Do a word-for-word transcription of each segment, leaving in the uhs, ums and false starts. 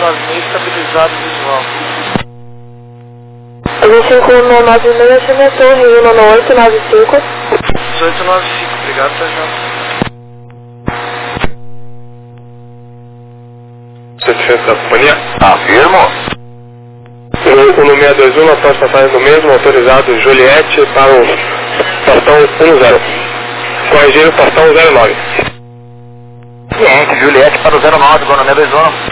nove seis estabilizado visual. vinte e cinco um nove seis, chama a torre um oito nove cinco. dezoito nove cinco, obrigado, Sérgio. setecentos da companhia? Afirmo. O um seis dois um, após passagem do mesmo, autorizado Juliette para o portão um zero. Corrigir o portão zero nove. Ciente, Juliette para o zero nove, Gol seis dois um.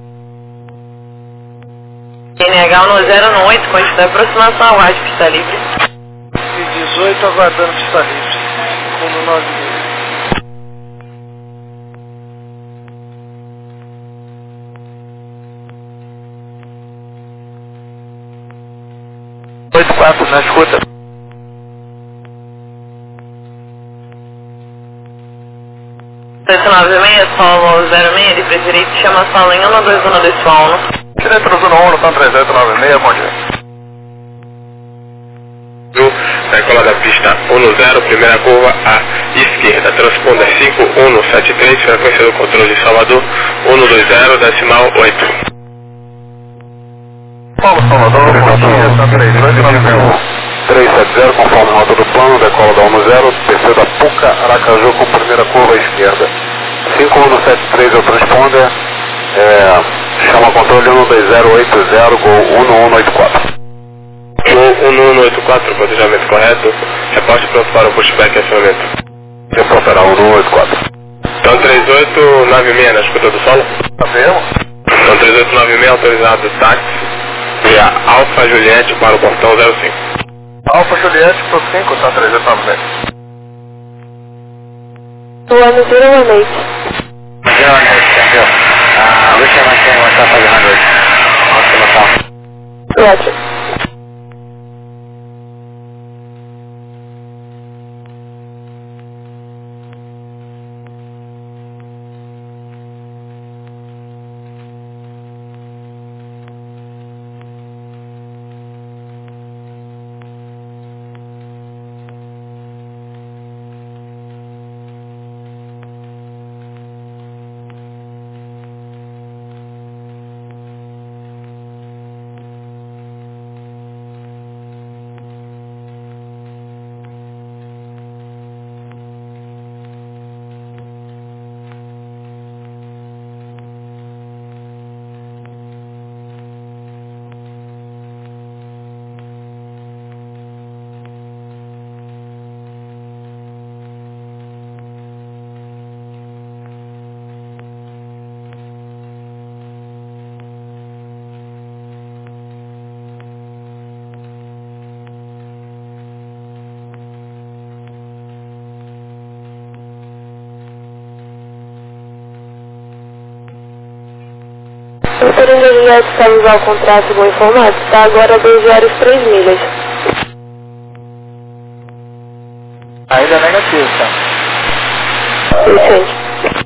N H no zero oito, quantidade de aproximação, aguarde pista livre. E dezoito aguardando pista livre. cinco um nove seis. oito quatro na escuta. oito nove seis, solo zero seis, livre direito, chama solo em um dois um dois um. Direito no zona um, no três oito nove seis, bom dia. Decola da pista um zero, primeira curva à esquerda. Transponda cinco um sete três, frequência do controle de Salvador, um dois zero, decimal oito. Paulo Salvador, bom dia, São três oito nove um. três sete zero, conforme rota do plano, decola da um zero, desceu da Puca, Aracaju com primeira curva à esquerda. cinco um sete três é o transponder, é, chama controle um dois zero oito zero, Gol um um oito quatro. Gol um um oito quatro, planejamento correto, reporte pronto para o pushback e acionamento. Reportará um um oito quatro. Então três oito nove seis na escuta do solo? Afirmo. Então três oito nove seis autorizado táxi via Alfa Juliette para o portão zero cinco. Alfa Juliette por cinco, tá três oito nove seis. one zero one eight. zero one eight, thank you. Uh, Richard Machine, what's up, five hundred? Roger. O Coringa Juliette está a usar o contrato bom informado, está agora a dois horas e três milhas. Ainda negativo, tá? Vicente.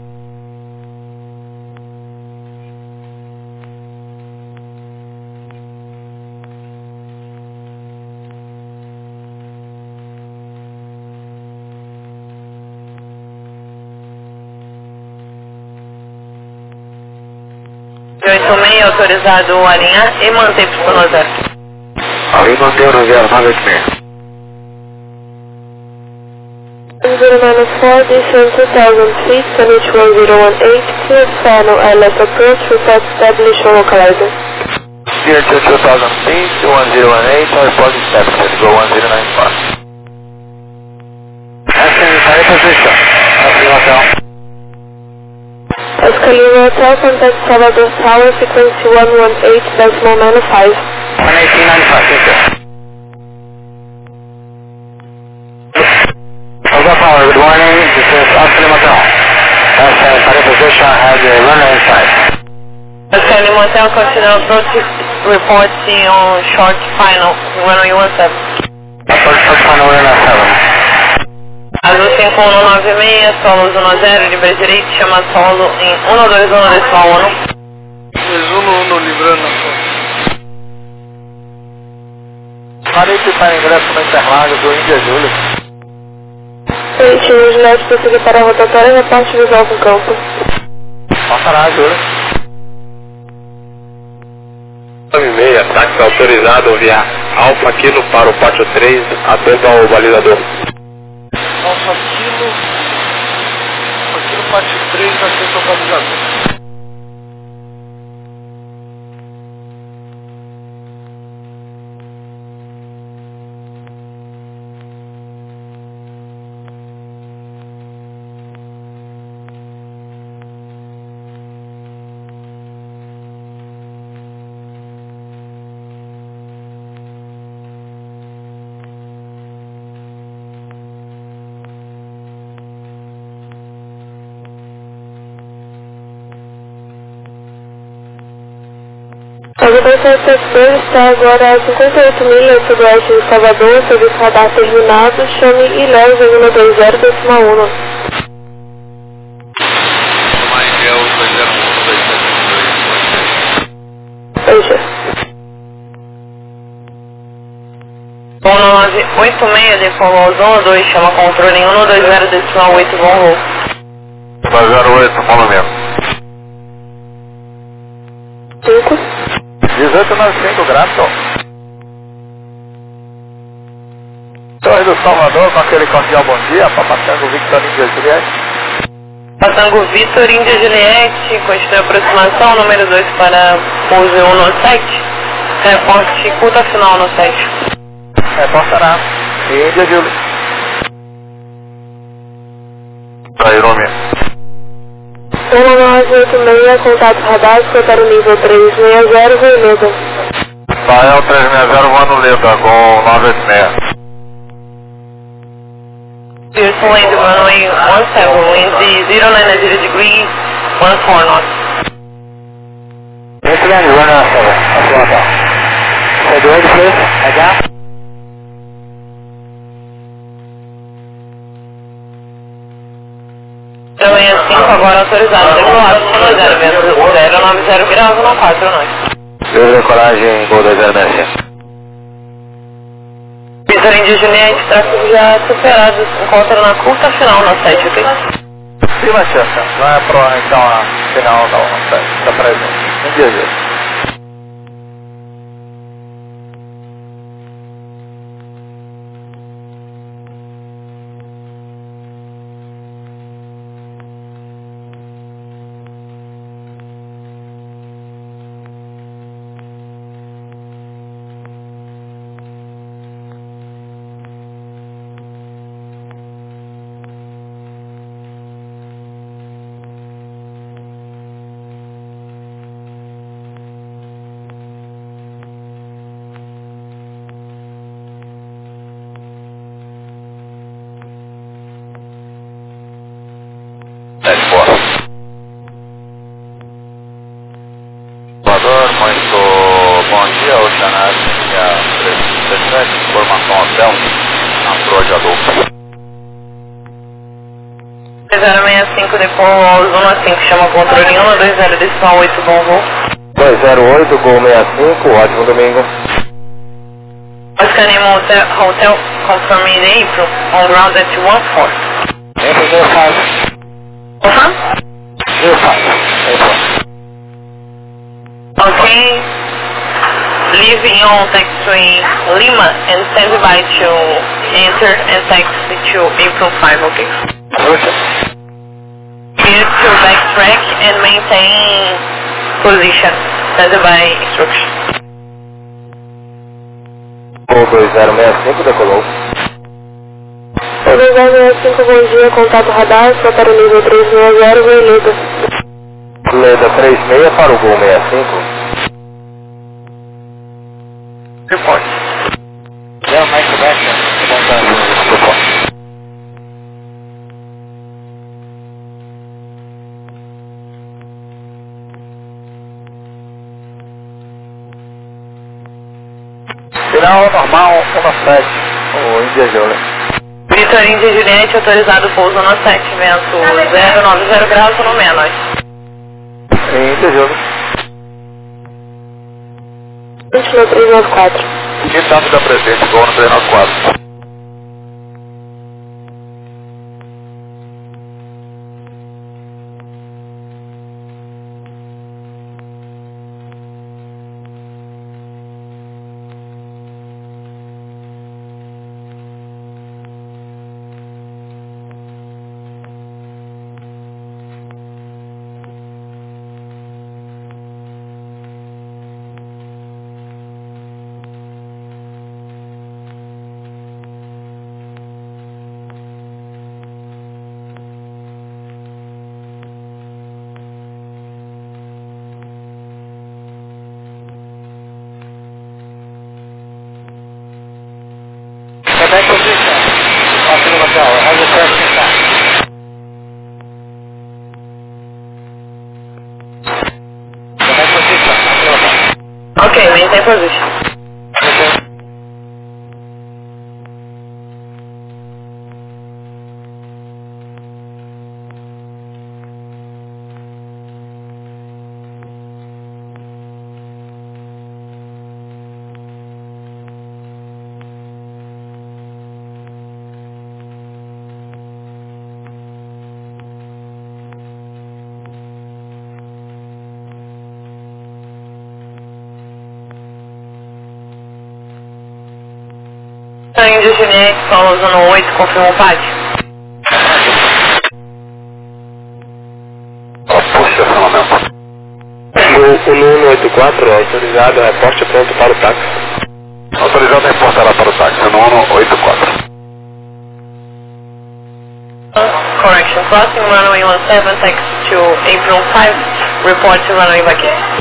oito seis, autorizado a alinhar e manter pista no zero. Ali mantém no zero nove oito seis. zero nine four, descend two thousand feet, Sunwich one zero one eight, cleared final I L S approach, report established or localizer. Steer to two thousand feet, one zero one eight, report established, go one zero nine four. Ascending high position, Ascending hotel. Escalino Hotel, contact Salvador Tower, frequency one one eight decimal nine five. one eighteen ninety-five, thank you. Alpha Tower, good morning, this is Ascending Hotel. Ascending high position, have the runner inside. Escalino Hotel, continue approach, report on short final, runway one seven. Approach short final, runner seven. Azul cinco um nove seis, solo zona zero, livre direito, chama solo em um dois um decimal um. Resumo um livrando na frente. Marite para ingresso no Interlagos do Índia Júlia. Frente, o Juliette prosseguir para a rotatória e reparte visual com campo. Passará, Júlia. nove seis, táxi autorizado via Alfa Kilo para o pátio três, atento ao balizador. Alfa Kilo, Alfa Kilo, pátio três, atento ao balizador. A dois sete dois está agora a cinquenta e oito milhas sudoeste de Salvador, serviço radar terminado, chame e leve um dois zero decimal um. Veja. um nove oito seis, decolou um dois, chama controle um dois zero decimal oito, bom voo. dois zero oito, monumento. cinco. dezoito noventa e cinco, grato. Torre do Salvador, com aquele cordial bom dia, Papatango Victor Índia Juliette. Patango Vitor, Índia Juliette, constitui aproximação, número dois para pouso um no sete, reporte curta final no sete. Reportará. Índia Juliette. Aerômia. um nove oito seis, contato radar, para o nível três seis zero, Leda. Israel três seis zero, voando Leda, com nove oito seis. Houston land runway one seven, wind zero nine zero degrees, one four knots. Houston land runway seven, Atlanta. Say the word please, again. Também é cinco, agora autorizado, decolado, zero zero nove zero, gravo no quatro nós. Deus decolagem, Gol dois zero seis cinco. Vitor Índia Juliette, tráfego já superado, encontra na curta final no sete, ok? Sim, Machista, vai para então a final da sete, da presente. Índia Juliette. Salvador, muito bom dia, Oceanária trezentos e dezessete, informação hotel, na proa de Adolfo. zero seis cinco, decolou zona cinco, chama controle um dois zero decimal oito, bom voo. dois zero oito, Gol sessenta e cinco, ótimo domingo. Oscar Nemo Hotel, hotel confirming the April, on ground at one four. April zero five. Uh-huh. zero five, April. Okay. Leaving on taxiway Lima and stand by to enter and taxi to April five, okay? Roger. Here to backtrack and maintain position. Stand by instruction. Gol dois zero seis cinco, decolou. dois zero seis cinco, bom dia, contato radar, só para o nível três seis zero, Leda. Leda três seis para o Gol sessenta e cinco. Report. Zero Mike Sebastian, contando. Report. Final normal, um sete, o Índia Juliette. Vitor Índia Juliette, autorizado pouso no sete, vento zero nove zero graus no menos. Índia Juliette. vinte no três nove quatro. Estado da presente, Gol no três nove quatro. position. Índia Juliette, Solo Zona oito, confirma o pátio. Posicionamento. O Nuno oito quatro, autorizado, reporte pronto para o táxi. Autorizado a reportar para o táxi, Nuno oito quatro. Correction, crossing runway one seven, taxi to April five, report to runway vacation.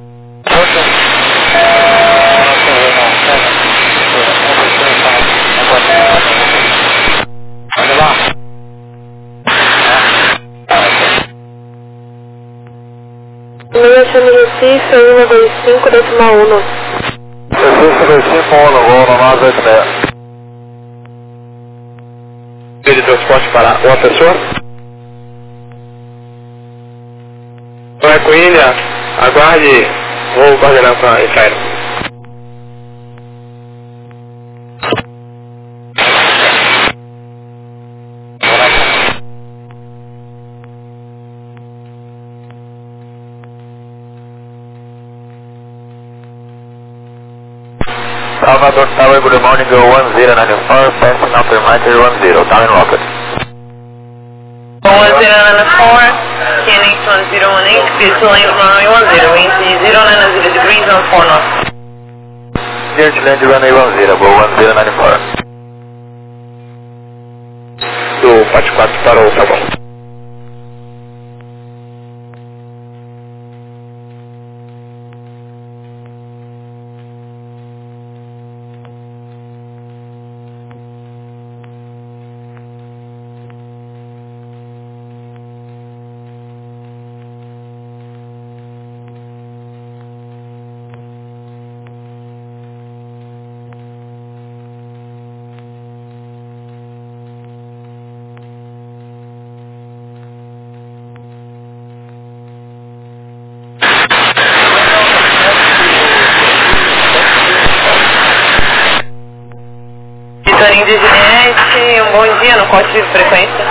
Chame Recife, um dois cinco, decimal um. Recife, Recife, um, voo no nove oito seis. De transporte para uma pessoa. Eco Ilha, aguarde, vou coordenar com a Israel. Salvador Tower, good morning, go one zero nine four, passing upper Mater one zero, down in Rocket. one zero nine four, K N X one zero one eight, visual lane runway one zero, wind zero nine zero degrees on four knots. Clear to land runway one zero, go one zero nine four. Do Pátio quatro para o Sabão. Índia Juliette, um bom dia no corte de frequência.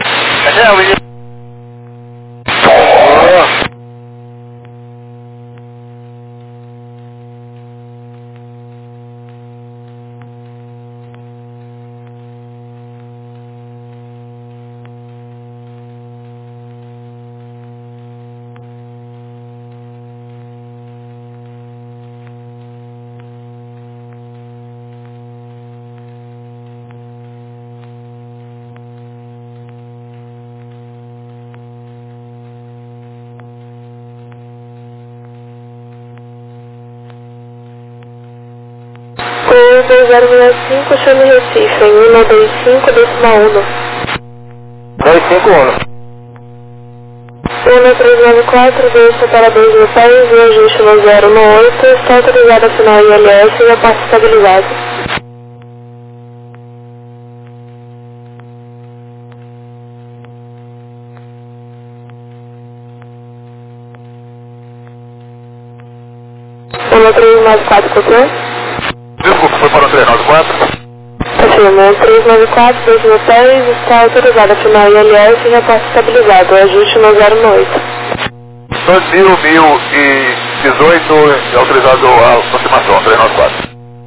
dois zero zero cinco, chame Recife, em um dois cinco, decimal um. dois cinco um. um três nove quatro, deixa para dois mil pés e ajuste no zero no oito, está autorizado a assinar I L S e a parte estabilizada. um três nove quatro, copiou? Desculpa, foi para o três nove quatro? Afirma, um três nove quatro, dois mil pés, está autorizado a assinar I L S e a parte estabilizada, ajuste no zero no oito. dois mil, mil e dezoito, é autorizado a aproximação, três nove quatro.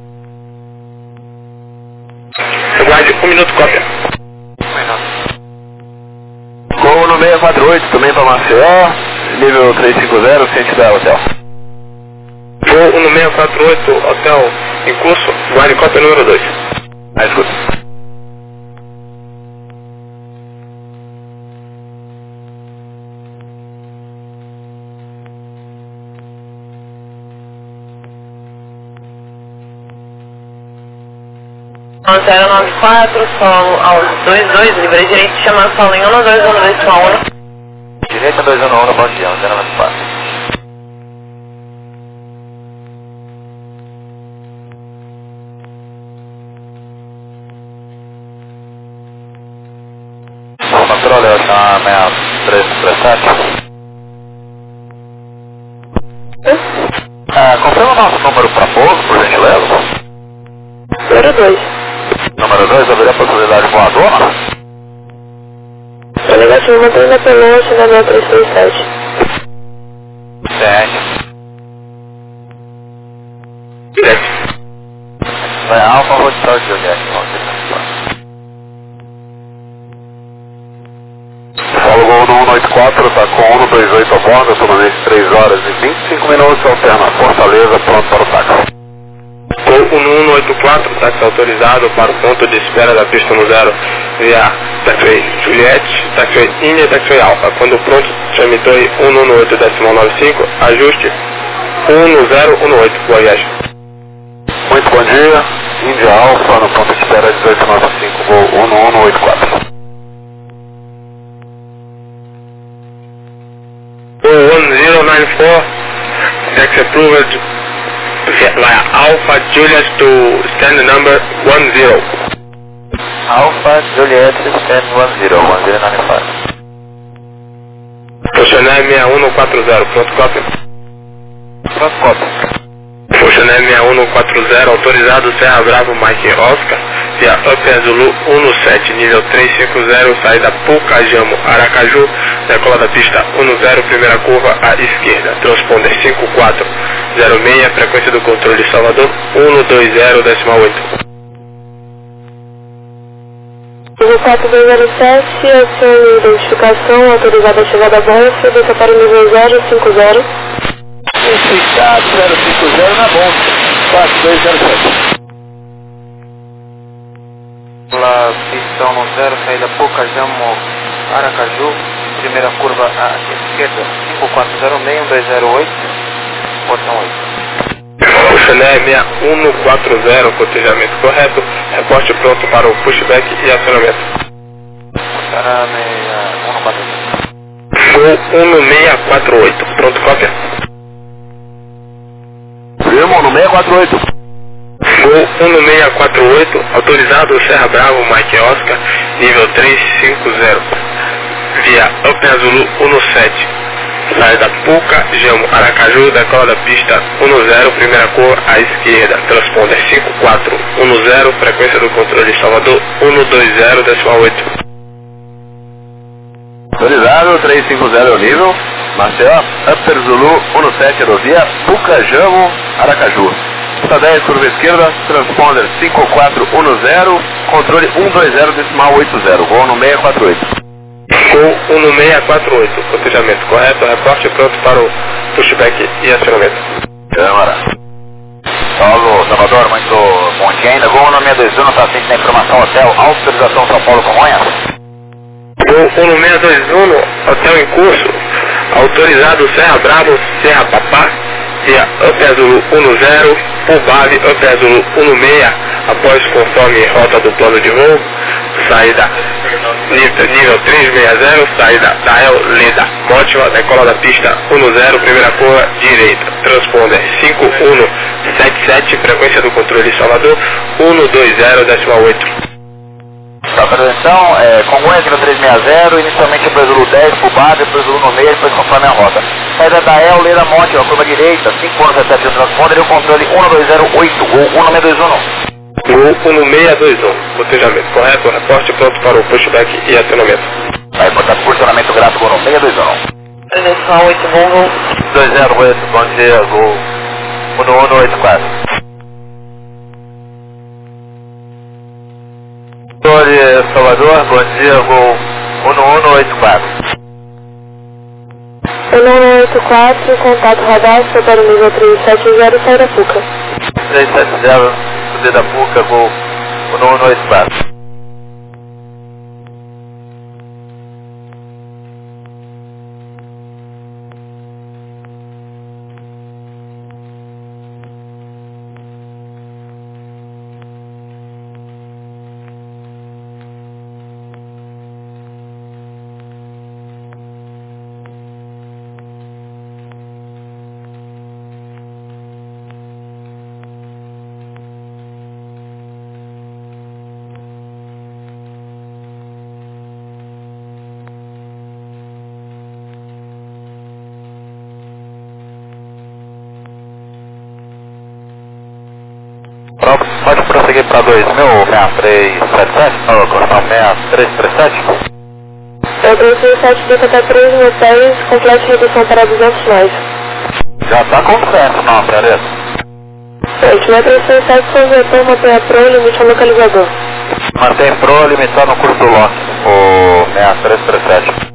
Aguarde um minuto, cópia. Voo no seis quatro oito, também para Maceió, nível trezentos e cinquenta, ciente da hotel. Voo no seis quatro oito, hotel em curso, guarde cópia número dois. Ah, escuta. zero nove quatro, solo aos dois dois, livre direito de chamar solo em um dois um dois um. Direita dois um um, bom dia, zero nove quatro. Tá, seis três três sete. Ah, confirma o nosso número para pouso, por gentileza. Número dois. Número dois, haveria possibilidade voadora? É negativo, mantendo a pelota na minha três três sete. Sete. Sete. Vai Alfa, Hotel Juliette. Fala Gol no um oito quatro, tá com um dois oito a bordo, atualmente três horas e vinte e cinco minutos, alterna Fortaleza, pronto para o táxi. O um oito quatro, táxi autorizado para o ponto de espera da pista no zero via taxiway Juliette, taxiway India, taxiway Alfa. Quando pronto, tramitoi um um oito decimal noventa e cinco, ajuste um zero um oito, boa viagem. Muito bom dia, Índia Alfa, no ponto de espera dezoito noventa e cinco, Gol um um oito quatro. one zero nine four, taxi approved via Alpha Juliet to stand number one zero. Alfa Juliette, stand one zero, one zero nine five. Funcionário seis um quatro zero, pronto cópia. Pronto cópia. Funcionário seis um quatro zero, autorizado Serra Bravo Mike Oscar, via Upper Zulu um sete, nível trezentos e cinquenta, saída Pucajamo, Aracaju, decola da pista um zero, primeira curva à esquerda, transponder cinco quatro zero seis, frequência do controle de Salvador um dois zero decimal oito. quatro dois zero sete, acione identificação, autorizada a chegada a bordo, desça para o nível zero cinco zero. Identificado zero cinco zero na bom, quatro dois zero sete. Pela pista um zero, saída Pucajamo, Aracaju, primeira curva à esquerda, cinco quatro zero seis, um dois zero oito, portão oito. Funcionário seis um quatro zero, cotejamento correto, reporte pronto para o pushback e acionamento. Funcionário seis um quatro zero. Voo um seis quatro oito, pronto cópia. Firmo no seis quatro oito. Voo um seis quatro oito, autorizado Serra Bravo Mike Oscar, nível trezentos e cinquenta, via Upper Zulu um sete, saída Pucajamo, Aracaju, decola da pista um zero, primeira curva à esquerda, transponder cinco quatro um zero, frequência do controle de Salvador um dois zero decimal oito. Autorizado trezentos e cinquenta o nível, Marcel, Upper Zulu um sete, rodovia Pucajamo, Aracaju. Pista dez, curva esquerda, transponder cinco quatro um zero, controle um dois zero decimal oito zero, voo no seis quatro oito. Voo um seis quatro oito, cotejamento correto, reporte pronto para o pushback e acionamento. Câmara. Paulo, Salvador, muito bom dia ainda. Voo no seis dois um, está atento na informação, hotel, autorização São Paulo Congonhas. Voo um seis dois um, hotel em curso, autorizado Serra Bravo, Serra Papá, via Upper Zulu um zero, Pubave, Upper Zulu um seis, após conforme rota do plano de voo, saída nível, nível trezentos e sessenta, saída da El Leda, Mótima, decola da pista um zero, primeira curva direita, transponder cinco um sete sete, frequência do controle de Salvador um dois zero decimal oito. Apresentação, é, Congonhas no trezentos e sessenta, inicialmente Upper Zulu dez, Pubave, Upper Zulu no meio, depois conforme a rota. Saída da El Leda, Mótima, curva direita, cinco um sete sete, transponder e o controle um dois zero oito, voo um seis dois um. Voo um seis dois um, cotejamento correto, reporte pronto para o pushback e acionamento. Vai botar posicionamento gráfico no seis dois um. Decimal oito, bom voo. dois zero oito, bom dia, voo um um oito quatro. Salvador, bom dia, voo um um oito quatro. um um oito quatro, contato radar, para o nível trezentos e setenta, saída Puca. trezentos e setenta, subida Puca, voo um um oito quatro. prosseguir para dois mil, seis três sete sete, no constão seis três três sete. É dois mil e sete, desça até três mil pés, complete redução para duzentos nós. Já está com certo, não, beleza? Frente, metro seis sete, São Vetor, mantenha pro, limite ao localizador. Mantém pro, limitando o curso do lote, o seis três três sete.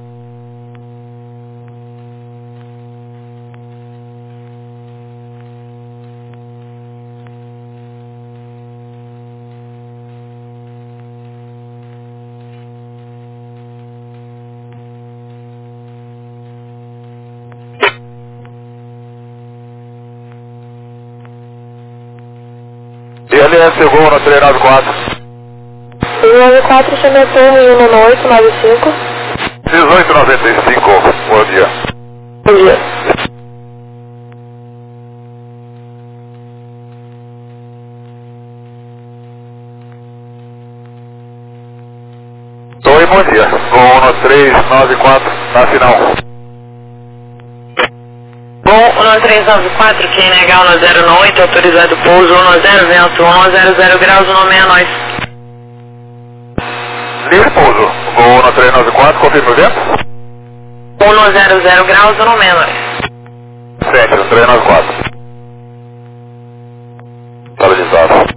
E L S Gol no três nove quatro. três nove quatro, chame a torre um nove oito nove cinco. dezoito noventa e cinco, bom dia. Bom dia. Oi, bom dia. Gol no três nove quatro, na final. Bom, no três nove quatro, Q N H um zero nove oito, autorizado pouso um zero, vento um zero zero graus, um seis nós. Livre pouso. Gol no três nove quatro, confirma o vento? um zero zero graus, um seis nós. Centro, três nove quatro. Estabilizado.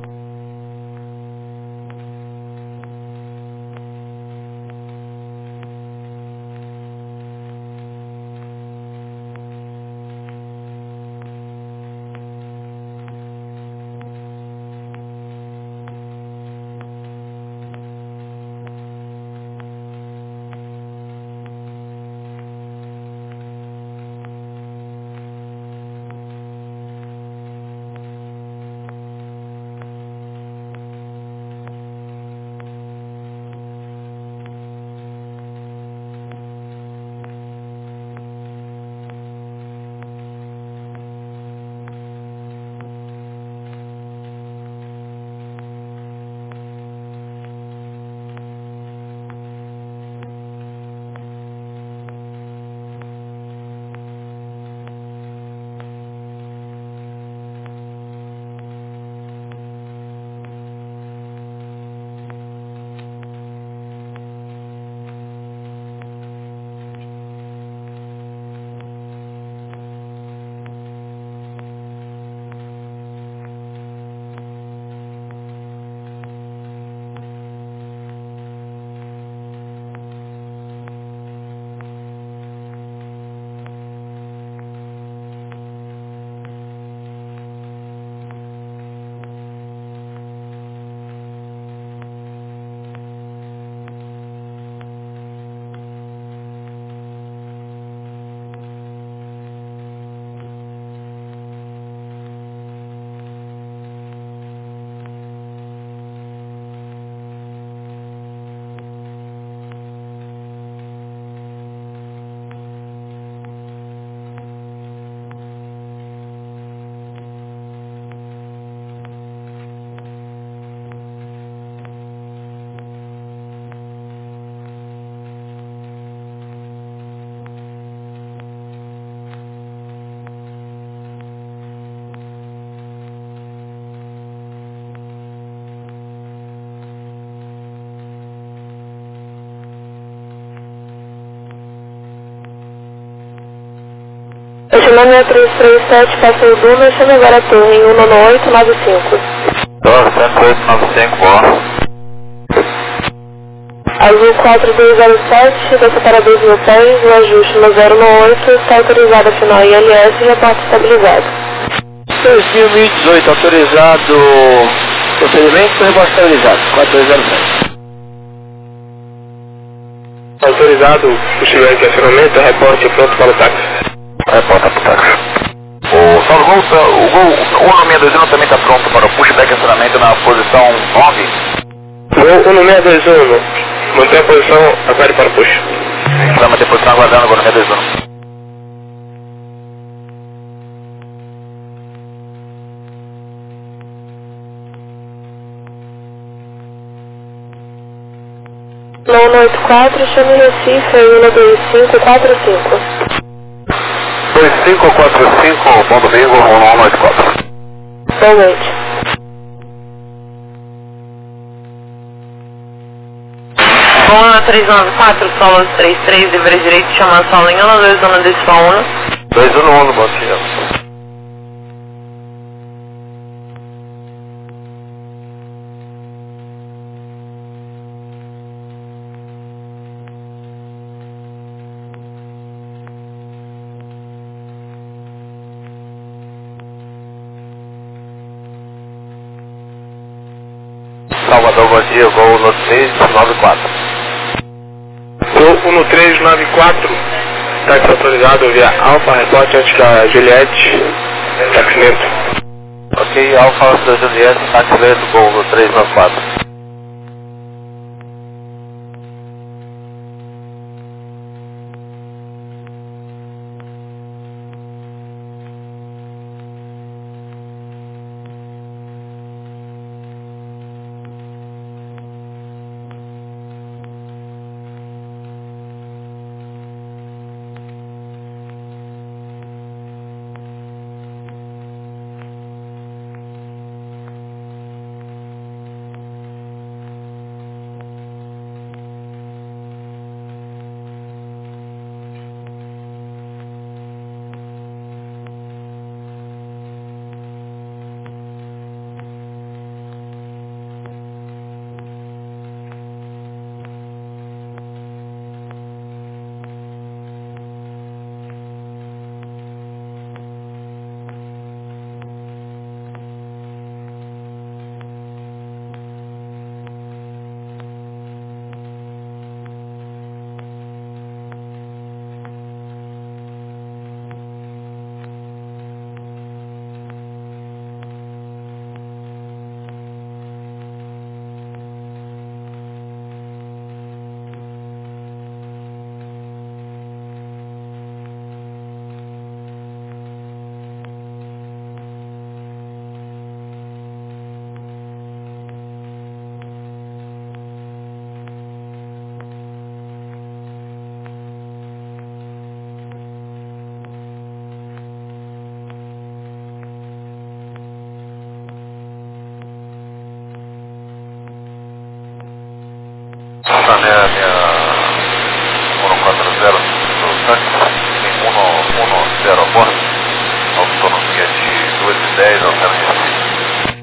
Chamando três três sete, passou o Duna, chame agora a torre um nove oito nove cinco. Torre cento e oito nove cinco, bom. Azul quatro dois zero sete, desce para dois mil pés, o ajuste no zero nove oito, está autorizado a final I L S e a parte estabilizada. dois mil e dezoito, autorizado procedimento, rebote estabilizado, quatro dois zero sete. Autorizado o senhor de acionamento, reporte pronto para o táxi. Reporta para o táxi. O Saulo Gol, o Gol, o um seis dois um também está pronto para o pushback acionamento na posição nove. Gol um seis dois um, mantém a posição, aguarde para o push. Vai manter a posição aguardando agora no seis dois um. nove oito quatro, chame Recife, um dois cinco quatro cinco. dois cinco quatro cinco, bom domingo, um nove oito quatro. Boa noite. três nove quatro, solo três três, dever direito, chama solo em um dois um, desfa um. dois um um, bom dia. Salvador, bom dia, voo um três nove quatro. Voo um três nove quatro, táxi autorizado via Alfa, reporte antes da Juliette, táxi lento. Ok, Alfa antes da Juliette, táxi lento, voo um três nove quatro. Essa minha, minha um quatro zero do táxi, tem um um zero a bordo, autonomia de duas e dez ao Recife.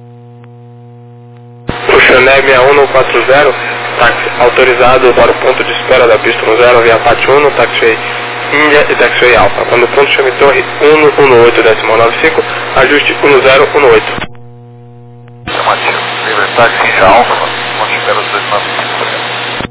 O Chané seis um quatro zero, táxi autorizado para o ponto de espera da pista um zero via Pátio um, taxiway Índia e taxiway Alfa. Quando o ponto chame torre um um oito décimo nove cinco, ajuste um zero um oito. Chamativo, livre táxi Índia Alfa, ponto de espera dois nove cinco.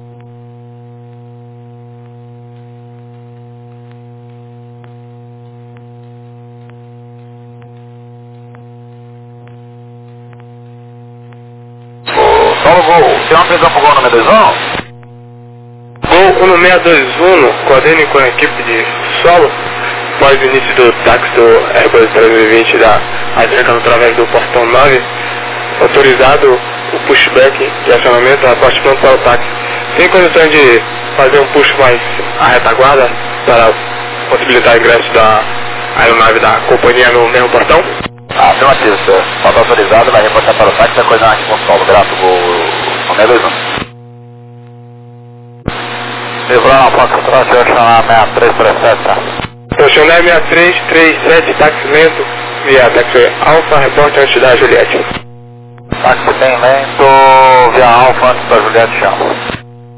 Solo Gol, tem uma prisão pro Gol número dois um? Gol um seis dois um, coordene com a equipe de solo, após o início do táxi do Airbus trezentos e vinte da atrancando através do portão nove, autorizado o pushback de acionamento, aporte pronto para o táxi. Tem condições de fazer um push mais à retaguarda para possibilitar o ingresso da aeronave da companhia no mesmo portão? Afirmativo, senhor. Falta autorizado, vai reportar para o táxi e vai coordenar aqui com o solo. Grato, Gol um seis dois um. Livrando a Foxtrot, eu chamar seis três três sete, tá? Estacionar seis três três sete, táxi lento, via taxi Alfa, reporte antes da Juliette. Táxi bem lento, via Alfa antes da Juliette, chama.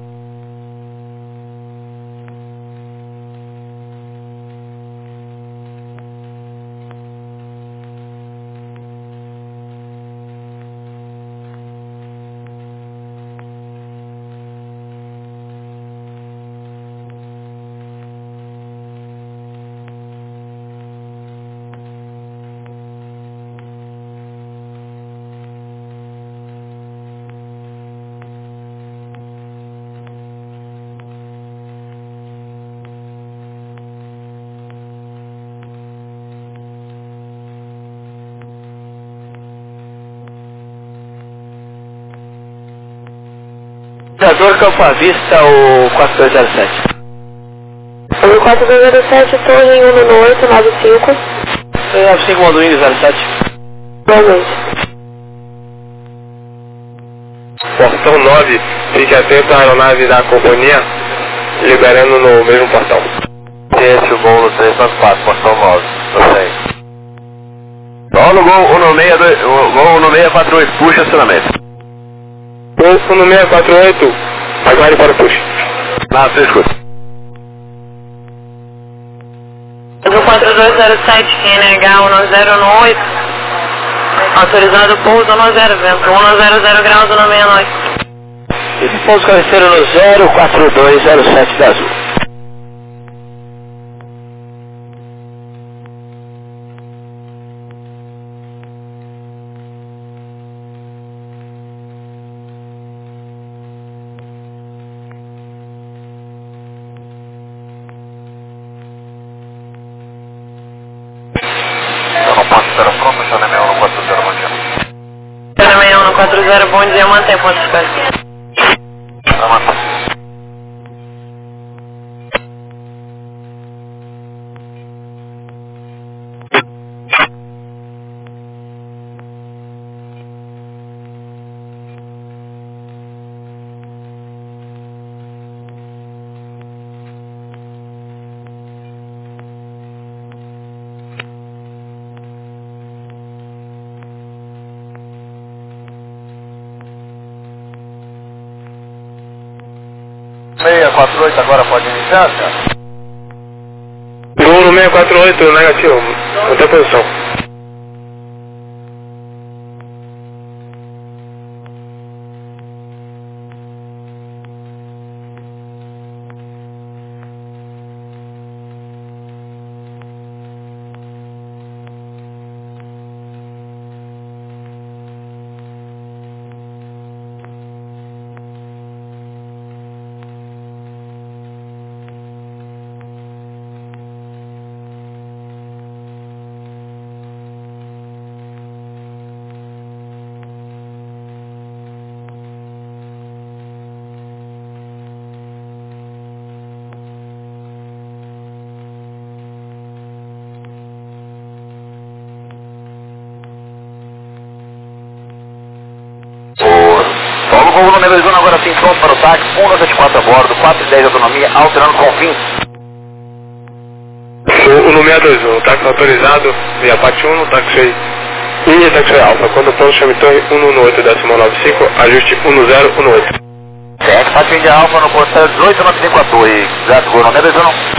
Operador Campo à Vista, o quatro dois zero sete. O quatro dois zero sete, torre um um oito nove cinco. nove cinco, Mondoinho zero sete. Igualmente. portão nove, fique atento à aeronave da companhia, liberando no mesmo portão. Esse o gol no três nove quatro, portão nove, você. Solo gol um no seis dois, gol um no seis quatro oito, puxa acionamento. Gol um no seis quatro oito, aguarde para o push. Na, você escuta. Do quatro dois zero sete, Q N H um zero um oito, autorizado pouso um zero, vento um zero zero graus no sessenta e nove. Esse pouso cabeceiro no zero quatro dois zero sete da Azul. quatro zero, bom dia, mantém ponto de espera. seis quatro oito agora pode iniciar, cara? Gol no seis quatro oito, negativo, mantém posição. Gol número dois um agora sim, pronto para o táxi, um sete quatro a bordo, quatro e dez de autonomia, alterando com fim. O número dois um, táxi autorizado, via parte um, táxi linha táxi alfa, quando pronto chame torre um um oito, décimo nove cinco, ajuste um zero um oito. Certo, parte Índia Alfa no portão dezoito nove cinco a torre, exato, gol número dois um.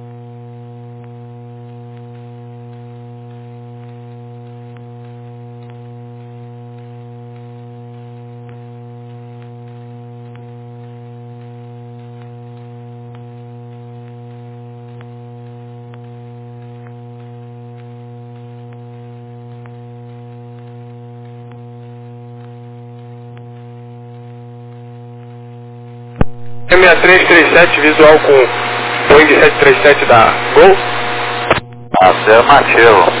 M seis três três sete, visual com Boeing sete três sete da Gol. Afirmativo.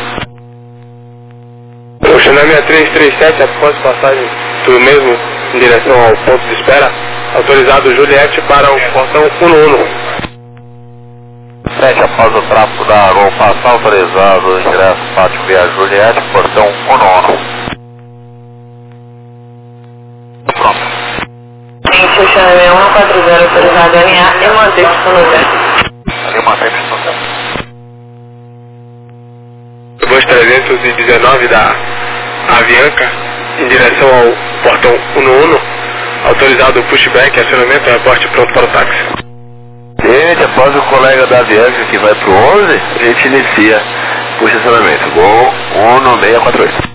Ocean M três três sete, após passagem do mesmo em direção ao ponto de espera, autorizado Juliette para o portão um um. sete após o tráfego da Gol passar, autorizado ingresso pátio via Juliette, portão um um. Pronto. Xuxa um quatro zero, autorizado N A e manter pistão no zero. Ali mantém pistão no zero. Voz trezentos e dezenove da Avianca, em direção ao portão um um, autorizado pushback, acionamento, reporte pronto para o táxi. Gente, após o colega da Avianca que vai pro onze, a gente inicia o estacionamento. Gol um no seis quatro oito.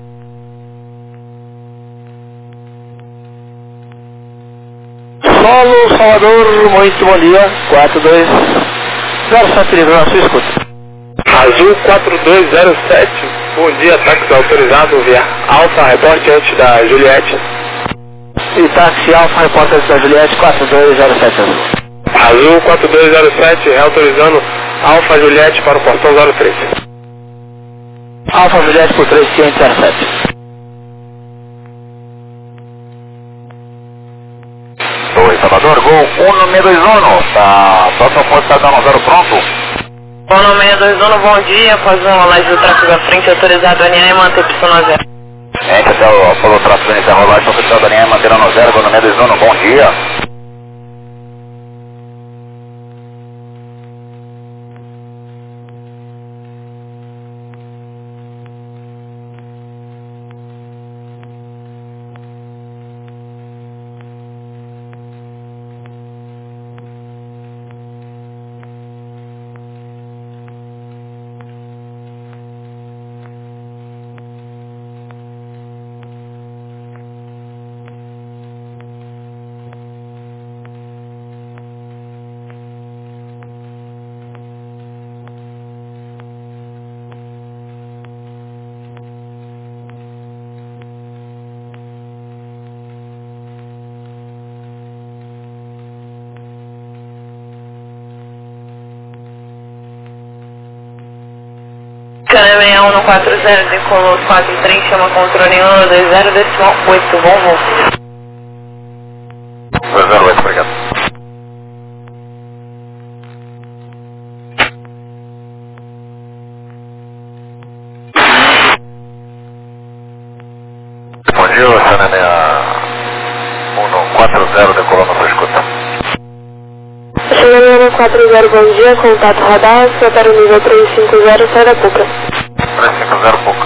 Solo, Salvador, muito bom dia, quatro dois zero sete, livre na sua escuta. Azul quatro dois zero sete, bom dia, táxi autorizado via Alfa, reporte antes da Juliette. E táxi Alfa, reporte antes da Juliette, quatro dois zero sete Azul. Azul quatro dois zero sete, reautorizando Alfa Juliette para o portão zero três. Alfa Juliette por três quinhentos zero sete. Oi, Salvador, gol um no seis dois um, tá, próximo ponto está dando zero pronto. um no seis dois um, bom dia, após uma live do tráfego à frente, autorizado N A e manter pistão no zero. Gente, até o Apolo Trato do iniciar a rolagem, oficial da linha, manter no zero, economia dois um, bom dia. Câmera seis um quatro zero, decolou quatro três, chama controle um dois zero, decimal oito, bom voo. dois zero oito, obrigado. Bom dia, Xanané um quatro zero, decolou na sua escuta. Xanané um quatro zero, bom dia, contato radar, sua para o nível três cinco zero, sai da Puca. três cinco zero, Puca.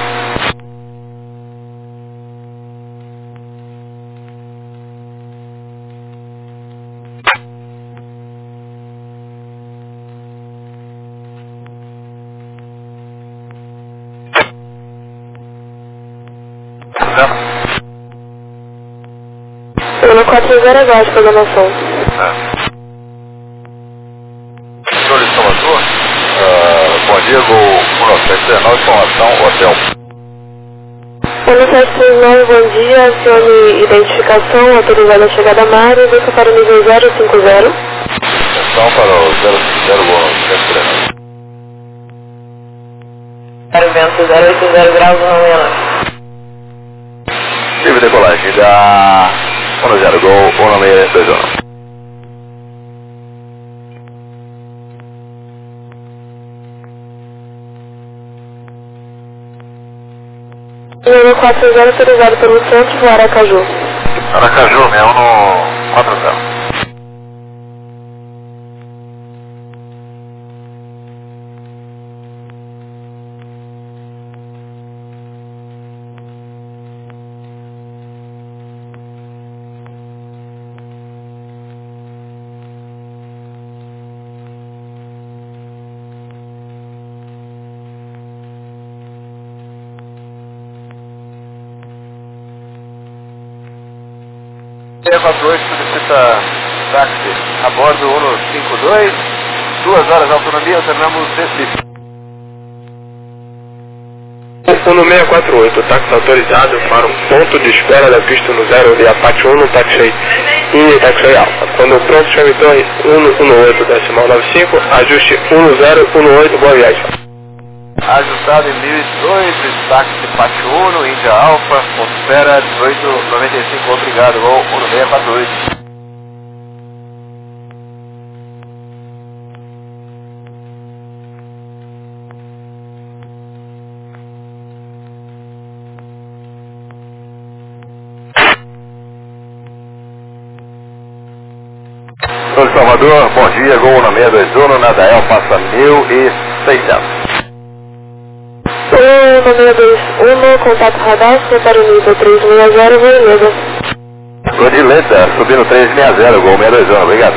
um quatro zero, aguarde programação. É. Senhor de Salvador, uh, bom dia, vou um sete três nove, informação, hotel. um sete três nove, bom dia, acione identificação, autorizada a chegada a Mário, desça para o nível zero cinco zero. Atenção para o zero cinco zero, voo sete três nove. Para o vento zero oito zero graus, não é Livre decolagem da um zero, gol um seis dois um. um quatro zero, autorizado pelo centro, voo Aracaju. Aracaju, seis um quatro zero. seis quatro oito solicita táxi a bordo um cinco dois, duas horas de autonomia, alternamos Recife. um seis quatro oito, táxi autorizado para um ponto de espera da pista no zero de Apache um no táxi Indy táxi Alfa. Quando pronto, chame torre um um oito, decimal noventa e cinco, ajuste um zero um oito, boa viagem. Ajustado em mil e dois, táxi Pache Uno, Índia Alfa, ponto espera dezoito noventa e cinco, obrigado, voo um seis quatro oito. Senhor de Salvador, bom dia, gol um seis dois um, Nadael passa mil e seiscentos. um seis dois um, contato radar, sua para o nível três seis zero, voo Ileda. Godileta, subindo três seis zero, gol seis dois um, obrigado.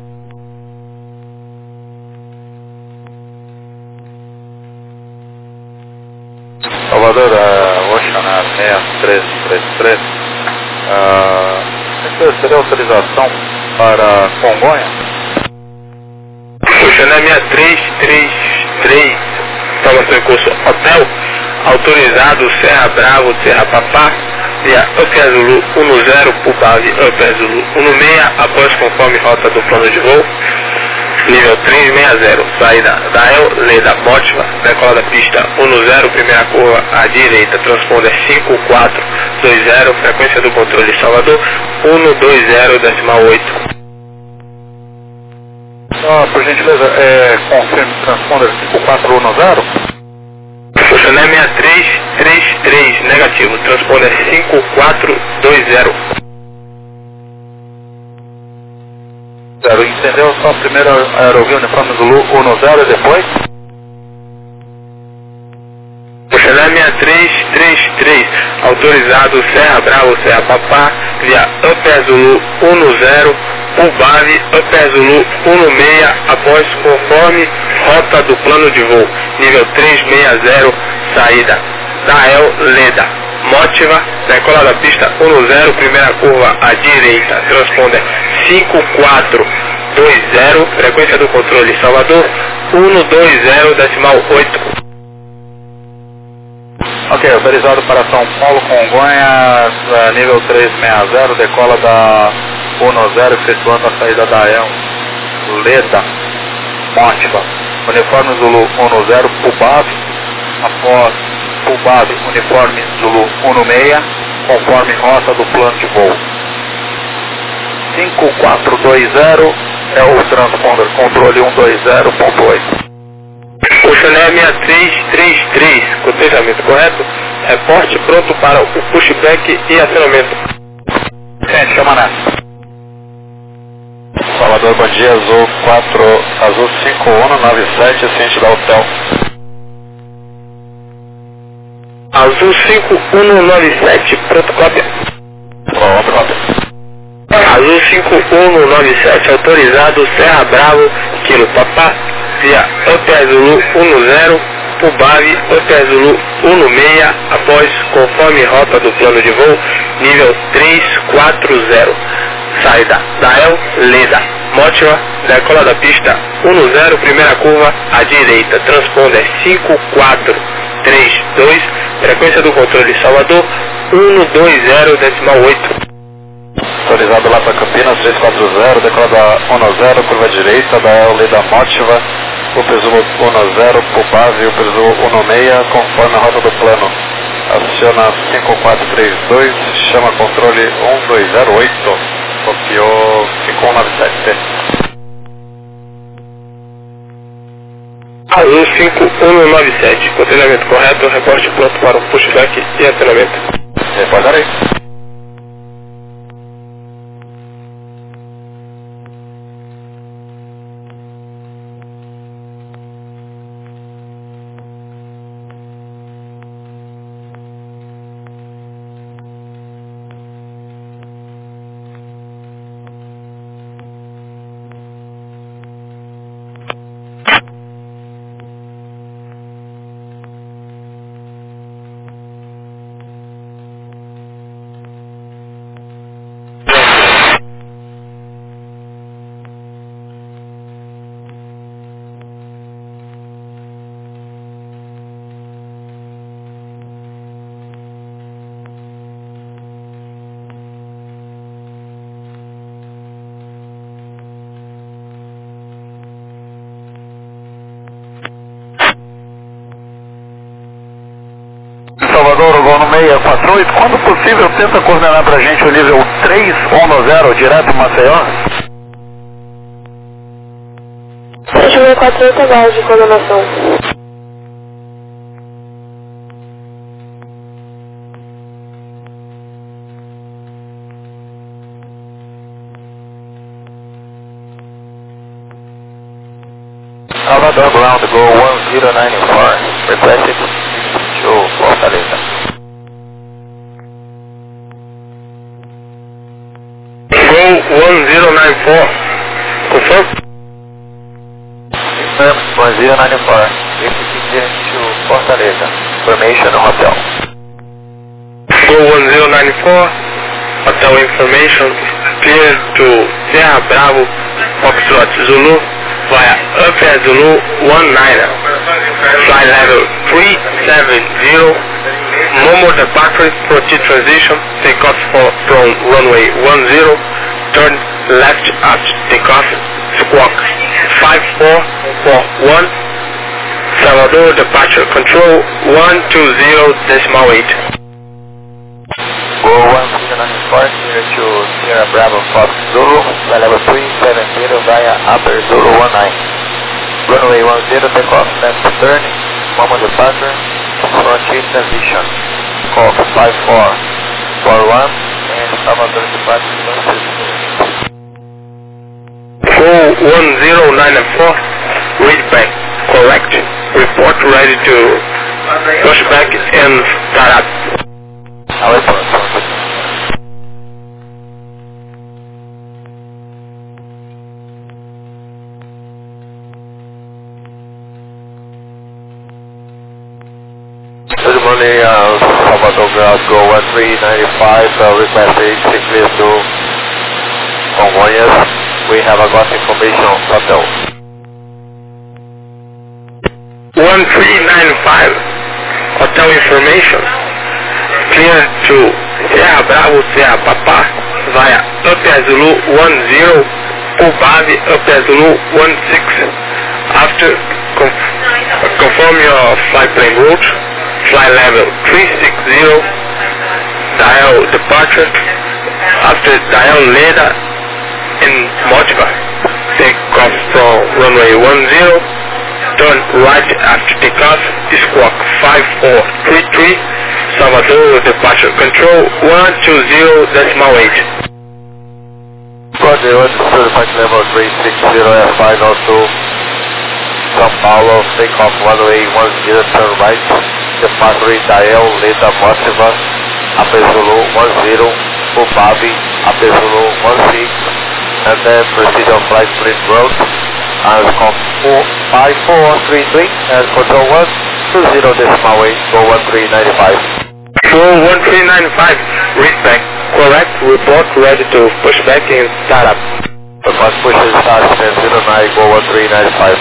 Salvador, uh, Oceana seis três três três, uh, seria autorização para Congonha? Oceana seis três três três, informação em curso hotel, autorizado Serra Bravo, Serra Papá, via Up Zulu um zero, Pubave Up Zulu um seis, após conforme rota do plano de voo, nível três seis zero, saída da El Leda Bótima, decola da pista um zero, primeira curva à direita, transponder cinco quatro dois zero, frequência do controle Salvador um dois zero, decimal oito. Ah, por gentileza, é, confirme transponder cinco quatro um zero. Oceana Chanel seis três três três, negativo, transponder cinco quatro dois zero. Zero, entendeu? Só primeiro aerovia uniforme Zulu um zero e depois? Chanel seis três três três, autorizado Serra Bravo, Serra Papá, via Upper Zulu um zero, Ubave, Upper Zulu um seis, após conforme rota do plano de voo, nível trezentos e sessenta, saída, Dael Leda, Motiva, decola da pista um zero, primeira curva à direita, transponder cinco quatro dois zero, frequência do controle Salvador, um dois zero, decimal oito. Ok, autorizado para São Paulo, Congonhas, uh, nível trezentos e sessenta, decola da um zero, efetuando a saída da El Leda, Motiva, uniforme Zulu um zero, Pubave, após Pubave, uniforme Zulu um seis, conforme rota do plano de voo. cinco quatro dois zero é o transponder, controle um dois zero ponto oito. O Chanel seis três três três, cotejamento correto, reporte pronto para o pushback e acionamento. Gente, chama nessa. Salvador, bom dia, Azul quatro, Azul cinco um nove sete, ciente da hotel. Azul cinco um nove sete, pronto, cópia. Pronto, cópia. Azul cinco um nove sete, autorizado Serra Bravo, Kilo Papá, via Upper Zulu um zero, Ubave, Upper Zulu um seis, após conforme rota do plano de voo, nível trezentos e quarenta, saída Dael Leda, Motiva, decola da pista um zero, primeira curva à direita, transponder cinco quatro três dois, frequência do controle Salvador um dois zero, decimal oito. Autorizado lá para Campinas, três quatro zero, decola da um zero, curva direita, da El Leda Motiva, o Pesulo um zero, Pubave, o Pesulo um seis, conforme a rota do plano. Aciona cinco quatro três dois, chama controle um dois zero oito, copiou cinco um nove sete. Azul cinco um nove sete, controlhamento correto, reporte pronto para o pushback e acionamento. Reportarei. Salvador, Gol no seis quatro oito, quando possível tenta coordenar pra gente o nível três um zero direto Maceió? três seis quatro oito, base de coordenação. Salvador, ground, go one zero nine four, requested to Fortaleza. Go one zero nine four, confirm? Confirm, one zero nine four, requested to Fortaleza, information hotel. Go one zero nine four, hotel information, clear to Serra Bravo, Foxtrot Zulu, via Upper Zulu one nine, flight level three seven zero, Momo departure, proceed transition, takeoff for, from runway one zero, turn left at takeoff, squawk five four four one, Salvador departure control one two zero decimal eight. Go one zero nine four, clear to Sierra Bravo Fox Zulu, flight level three seven zero via Upper Zulu one nine. Runway one zero, takeoff, left turn, Momo departure, front transition. Cox five four four one and Salvador departure Francisco. four one zero nine four, read back, correct. Report ready to push back and start up. Away front. Good morning, uh, Salvador Glasgow one three nine five, uh, request H C clear to Congonhas. We have a got information on hotel. one three nine five, hotel information. Clear to Serra Bravo, Serra Papa, via Upper Zulu one zero, Pubavi, Upper Zulu one six. After conf confirm your flight plane route, flight level three six zero, dial departure. After dial later in Motiva, take off from runway one zero, turn right after takeoff, squawk five four three three, Salvador departure control one two zero decimal eight. Roger, understood, flight level three six zero F five oh two, São Paulo, take off runway one zero, turn right, departure dial later Motiva, Upper Zulu one zero, Pubavi, Upper Zulu one six, and then proceed on flight plane route and call five four three three and control one two zero decimal eight, go one three nine five. Control one three nine five, read back, correct, report ready to push back and start up. The first push is start ten zero nine, go one three nine five.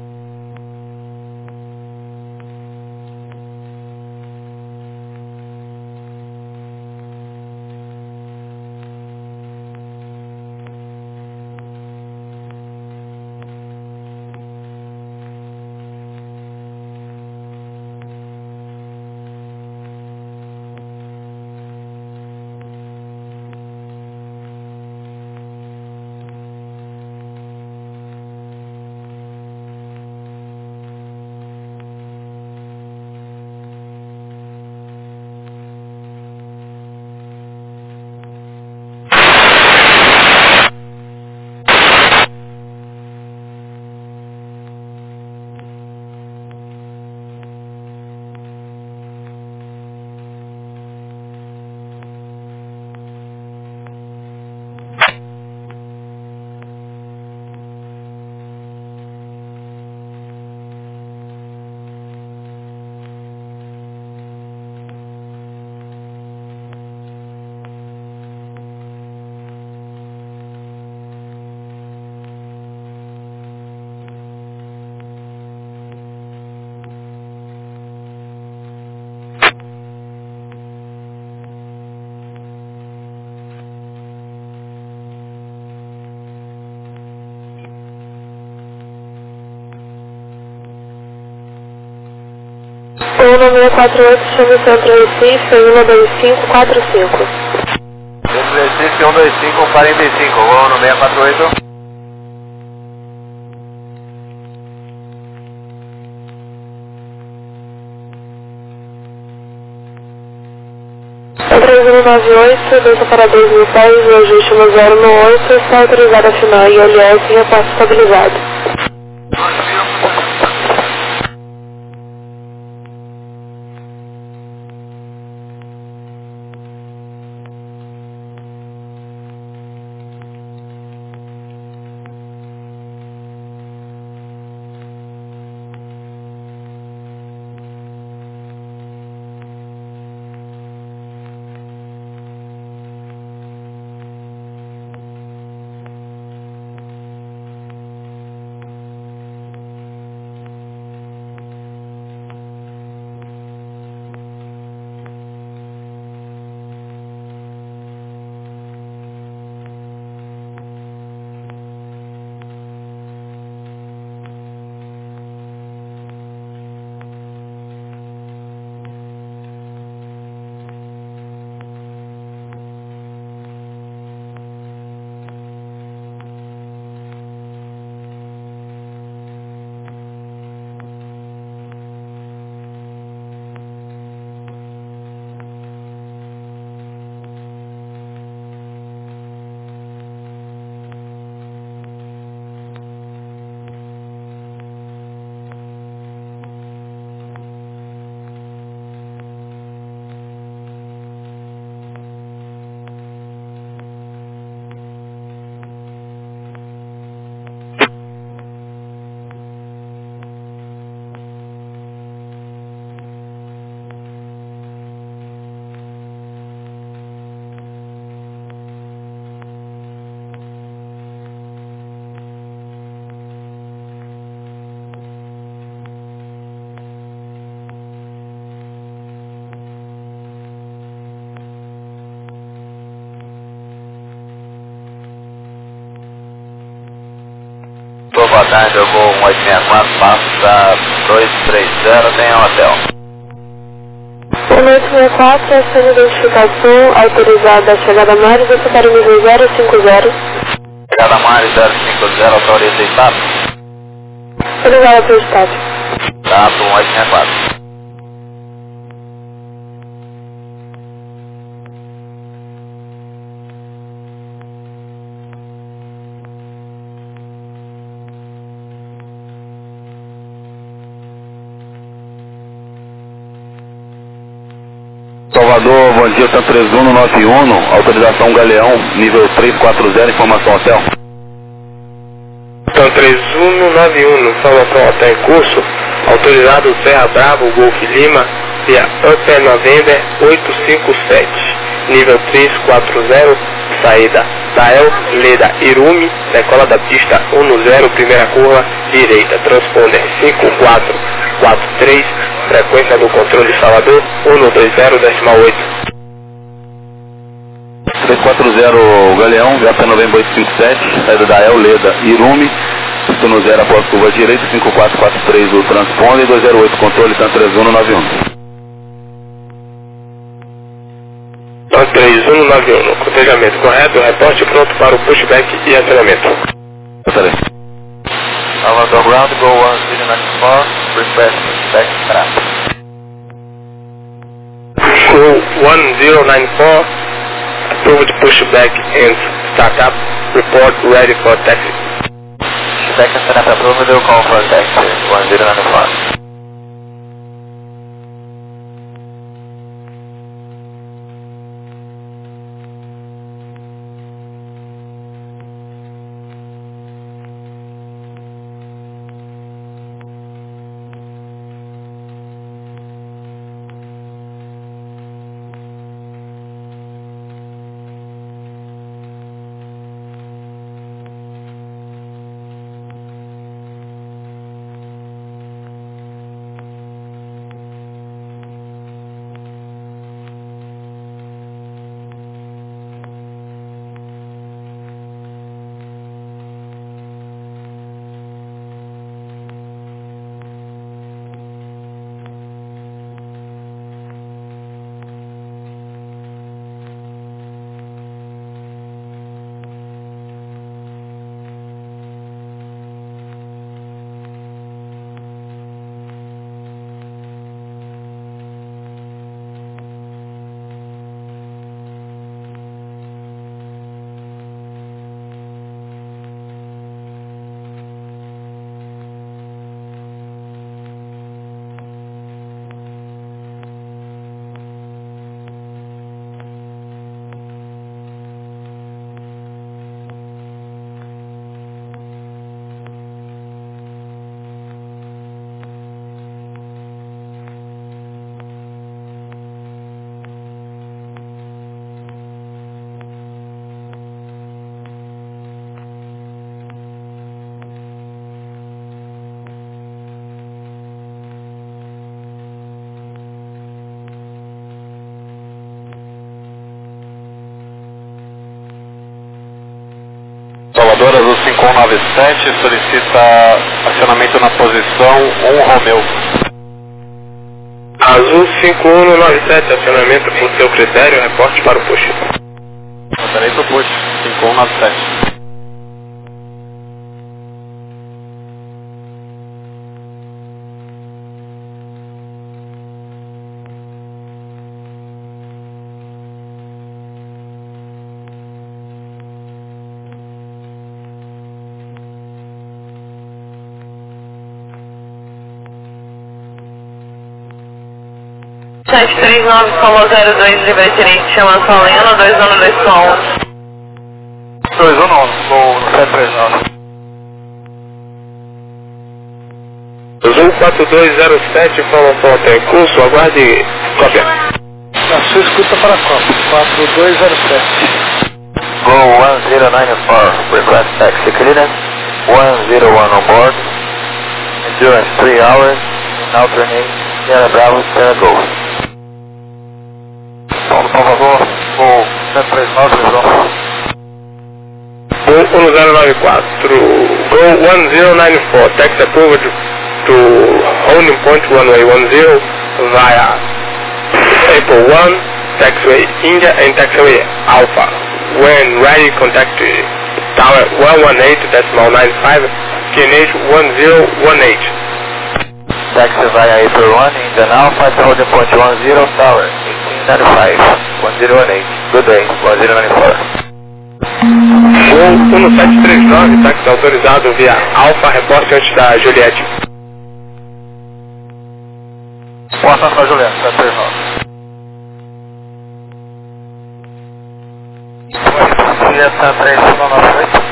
um nove quatro oito, chama Centro Recife, um dois cinco quatro cinco. Centro Recife um dois cinco quarenta e cinco, vou no seis quatro oito. três um nove oito, deixa para dois mil e dez, o ajuste no zero no oito, está autorizado a final I L S e reporte estabilizado. boa tarde, eu vou um oito seis quatro, passa dois três zero, tem um hotel. um oito seis quatro, essa identificação autorizada a chegada a Mares, esse para o nível zero cinco zero. Chegada a Mares zero cinco zero, autoriza status. Autorizada para o status. Status um oito seis quatro. Salvador, bom dia, tá três um nove um, autorização Galeão, nível três quatro zero, informação hotel. Então três um nove um, informação hotel em curso, autorizado Serra Bravo, Golf Lima, via Upper November oito cinco sete, nível três quatro zero, saída Dael, Leda, Irumi, decola da pista um zero, primeira curva, direita, transponder cinco quatro quatro três, frequência do controle Salvador, um dois zero, decimal oito. três quatro zero Galeão, Upper November oito cinco sete, saída Dael, Leda, Irumi, pista no zero após curva direita, cinco quatro quatro três o transponder, dois zero oito controle, tá três um nove um. três um nove um, cotejamento correto, reporte pronto para o pushback e acionamento. Peraí. Salvador Ground, go one zero nine four, request back trap. Go one zero nine four, approved pushback and startup, report ready for taxi. Pushback and startup approved, will call for taxi one zero nine four. Salvador Azul cinco um nove sete, solicita acionamento na posição um Romeu. Azul cinco um nove sete, acionamento por seu critério, reporte para o push. Voltarei para o push, cinco um nove sete. sete três nove, Coma zero dois, livre direito, chama Soleno, dois um dois Sol. dois um nove, vou no sete três nove. Azul quatro dois zero sete, informação até em curso, aguarde cópia. Na sua escuta para a Copa, quatro dois zero sete. Go one zero nine four, request taxi clearance, one zero one on board, endurance three hours, alternate, Sierra Bravo, Sierra Golf. Paulo Salvador, vou sete três nove, Lisão. um zero nove quatro, Go one zero nine four, taxi approved to holding point runway one zero via April one, taxiway India and taxiway Alpha. When ready, contact tower one one eight decimal nine five, Q N H one zero one eight. Taxi via April one, Indian Alpha, holding point one zero, tower eighteen ninety-five, one zero one eight. Good day, one zero nine four. Voo um sete três nove, táxi autorizado via Alpha, reporte antes da Juliette. Porta para Juliette, sete três nove. Juliette, três um nove oito.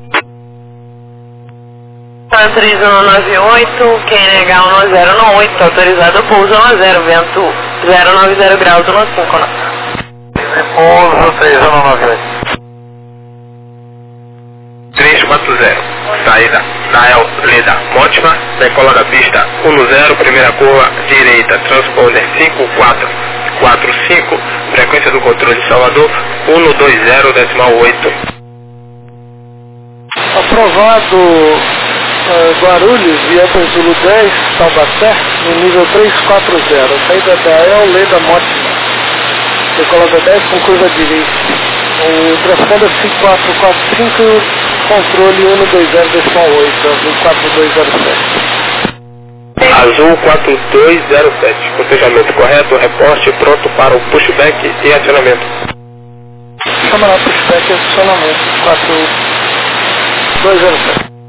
três um nove oito, Q N H um zero oito, autorizado pouso um zero, vento zero nove zero graus, um cinco nove. Pouso três um nove oito. três quatro zero, saída Nael Leda Mótima, decola da pista um zero, primeira curva direita, transponder cinco quatro quatro cinco, frequência do controle de Salvador um dois zero decimal oito. Aprovado uh, Guarulhos, Vieta Zulu dez, Taubaté, no nível três quatro zero, saída Nael Leda Mótima, decola da dez com curva direita. O transponder cinco quatro quatro cinco, controle um dois zero decimal oito, azul quatro dois zero sete. Azul quatro dois zero sete, cotejamento correto, reporte pronto para o pushback e acionamento. Camarada pushback e acionamento quatro dois zero sete.